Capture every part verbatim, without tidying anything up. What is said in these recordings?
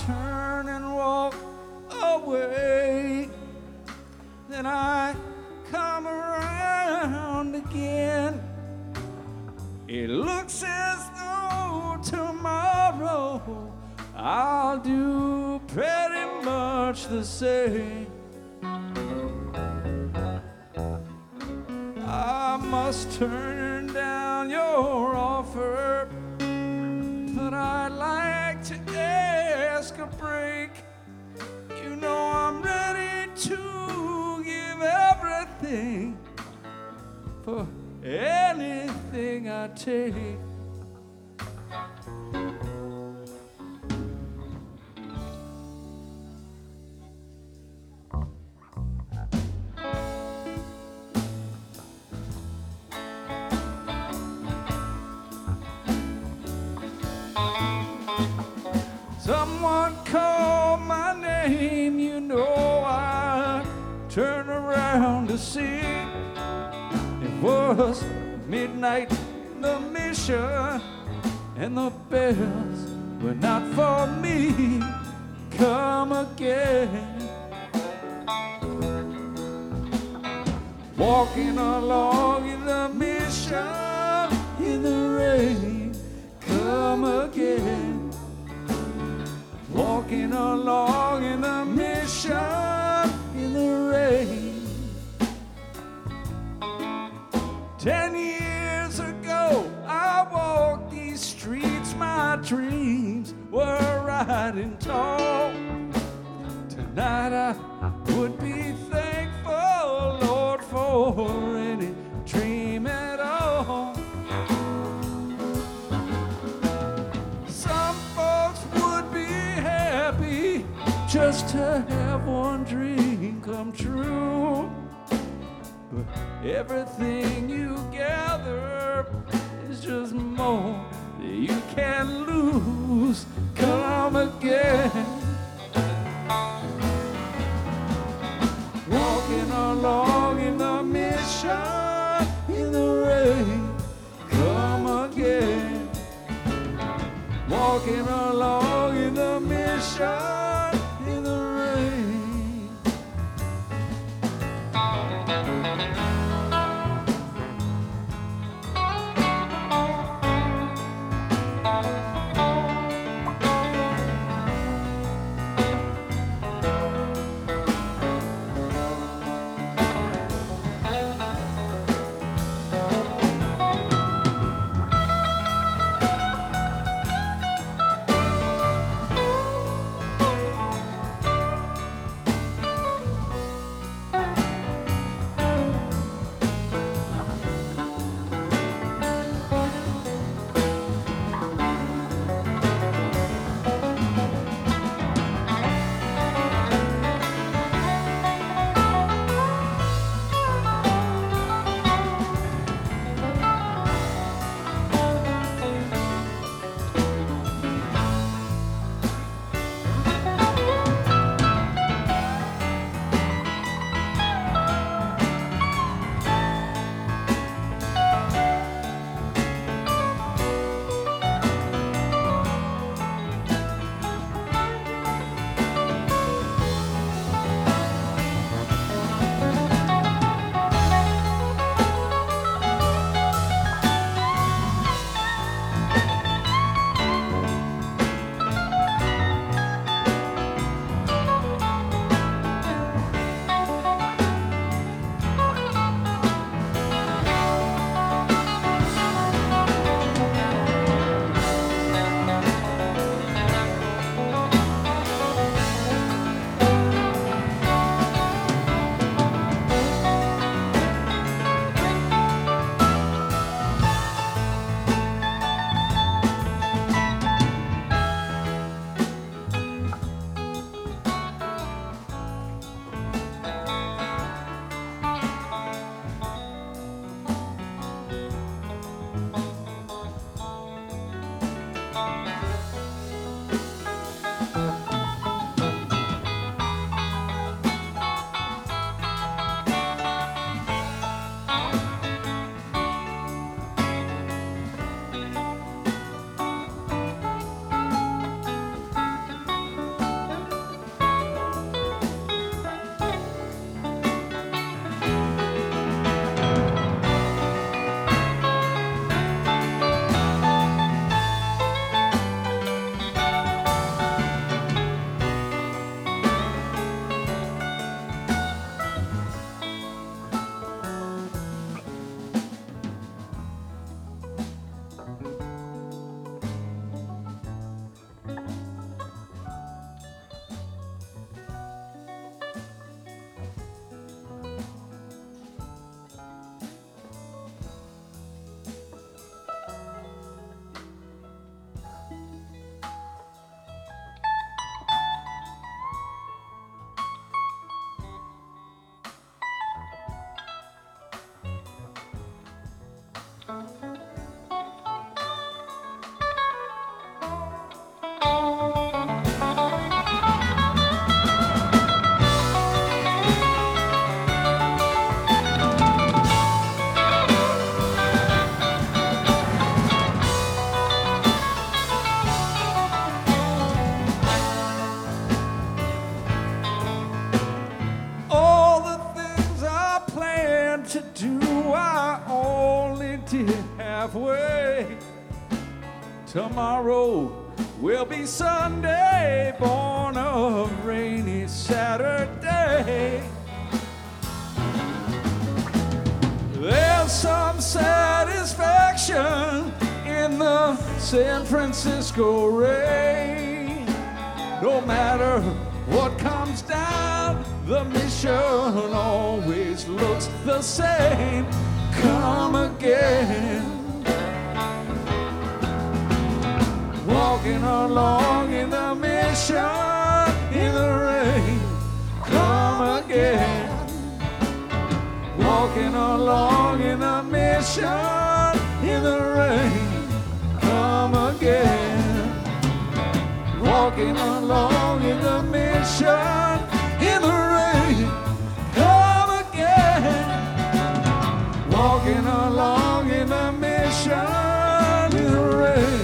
turn and walk away. Then I come around again. It looks as though tomorrow I'll do pretty much the same. I must turn down your offer, but I'd like to ask a break. You know I'm ready to give everything for anything I take. Someone called my name, you know I turn around to see. It was midnight in the mission, and the bells were not for me. Come again. Walking along in the mission, in the rain. Come again. Walking along in the mission, in the rain. Ten years ago, I walked these streets. My dreams were riding tall. Tonight I would be thankful, Lord, for any dream at all. Some folks would be happy just to have one dream come true. But everything you gather is just more that you can lose. Come again. Walking along in the mission, in the rain. Come again. Walking along in the mission, in the rain. Tomorrow will be Sunday, born of rainy Saturday. There's some satisfaction in the San Francisco rain. No matter what comes down, the mission always looks the same. Come again. Walking along in the mission in the rain. Come again. Walking along in the mission in the rain. Come again. Walking along in the mission in the rain. Come again. Walking along in the mission in the rain.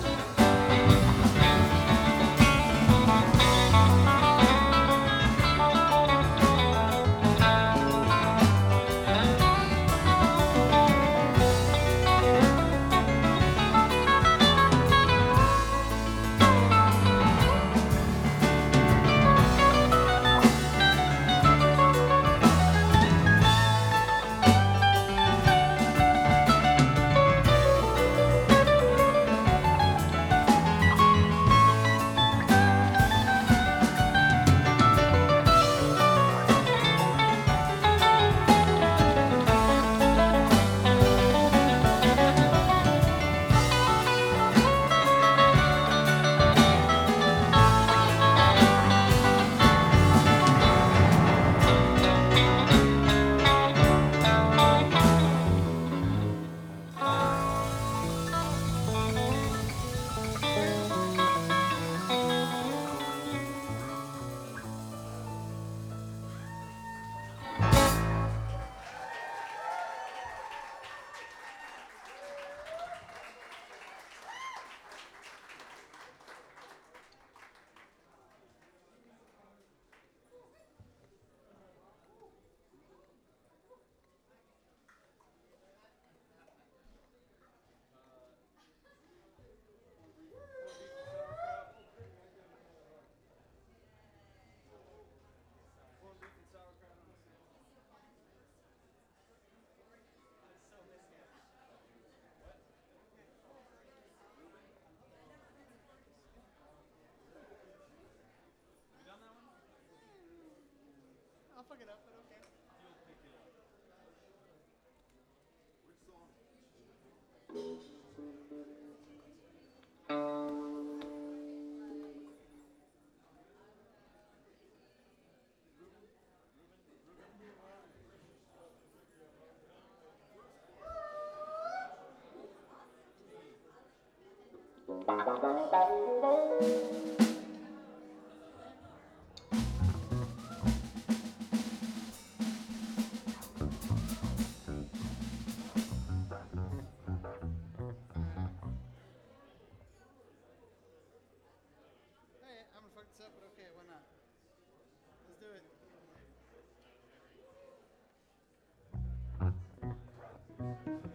Fuck it up, but okay. Up, but okay, why not? Let's do it.